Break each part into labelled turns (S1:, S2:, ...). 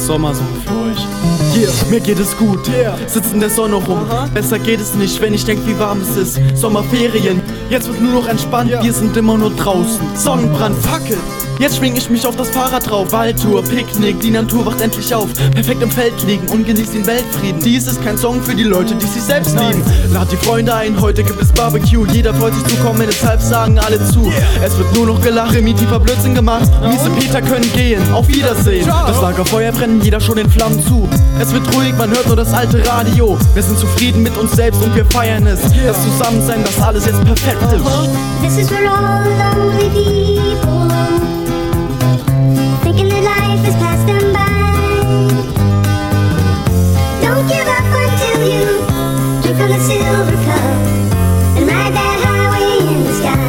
S1: Sommersong für euch.
S2: Yeah, mir geht es gut, sitz in der Sonne rum. Besser geht es nicht, wenn ich denk, wie warm es ist. Sommerferien, jetzt wird nur noch entspannt. Wir sind immer nur draußen, Sonnenbrand, Fackel. Jetzt schwing ich mich auf das Fahrrad drauf. Waldtour, Picknick, die Natur wacht endlich auf. Perfekt im Feld liegen und genießt den Weltfrieden. Dies ist kein Song für die Leute, die sich selbst lieben. Lad die Freunde ein, heute gibt es Barbecue. Jeder freut sich zu kommen, deshalb sagen alle zu. Es wird nur noch gelacht, primitiver Blödsinn gemacht. Miese Peter können gehen, auf Wiedersehen. Das Lagerfeuer brennen, jeder schon in Flammen zu. Es wird ruhig, man hört nur das alte Radio. Wir sind zufrieden mit uns selbst und wir feiern es. Das Zusammensein, das alles jetzt perfekt ist.
S3: This is for all lonely people, thinking that life is past them by. Don't give up until you drink from the silver cup and ride that highway in the sky.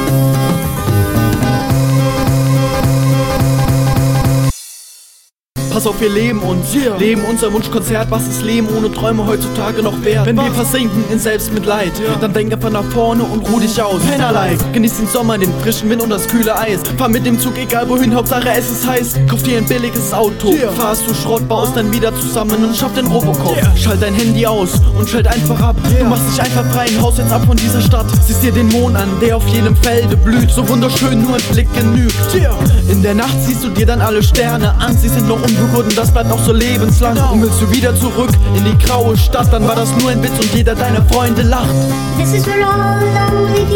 S2: Pass auf, wir leben uns, leben unser Wunschkonzert. Was ist Leben ohne Träume heutzutage noch wert? Wenn wir versinken in Selbstmitleid, dann denk einfach nach vorne und ruh dich aus. Pennerlike, genieß den Sommer, den frischen Wind und das kühle Eis. Fahr mit dem Zug, egal wohin, Hauptsache es ist heiß. Kauf dir ein billiges Auto, fahrst du Schrott, baust dann wieder zusammen und schaff den Robocop. Schalt dein Handy aus und schalt einfach ab. Du machst dich einfach frei, haust jetzt ab von dieser Stadt. Siehst dir den Mond an, der auf jedem Felde blüht. So wunderschön, nur ein Blick genügt. In der Nacht siehst du dir dann alle Sterne an. Sie sind noch unberührt, das bleibt auch so lebenslang. Und willst du wieder zurück in die graue Stadt, dann war das nur ein Witz und jeder deiner Freunde lacht.
S3: This is for all lonely people.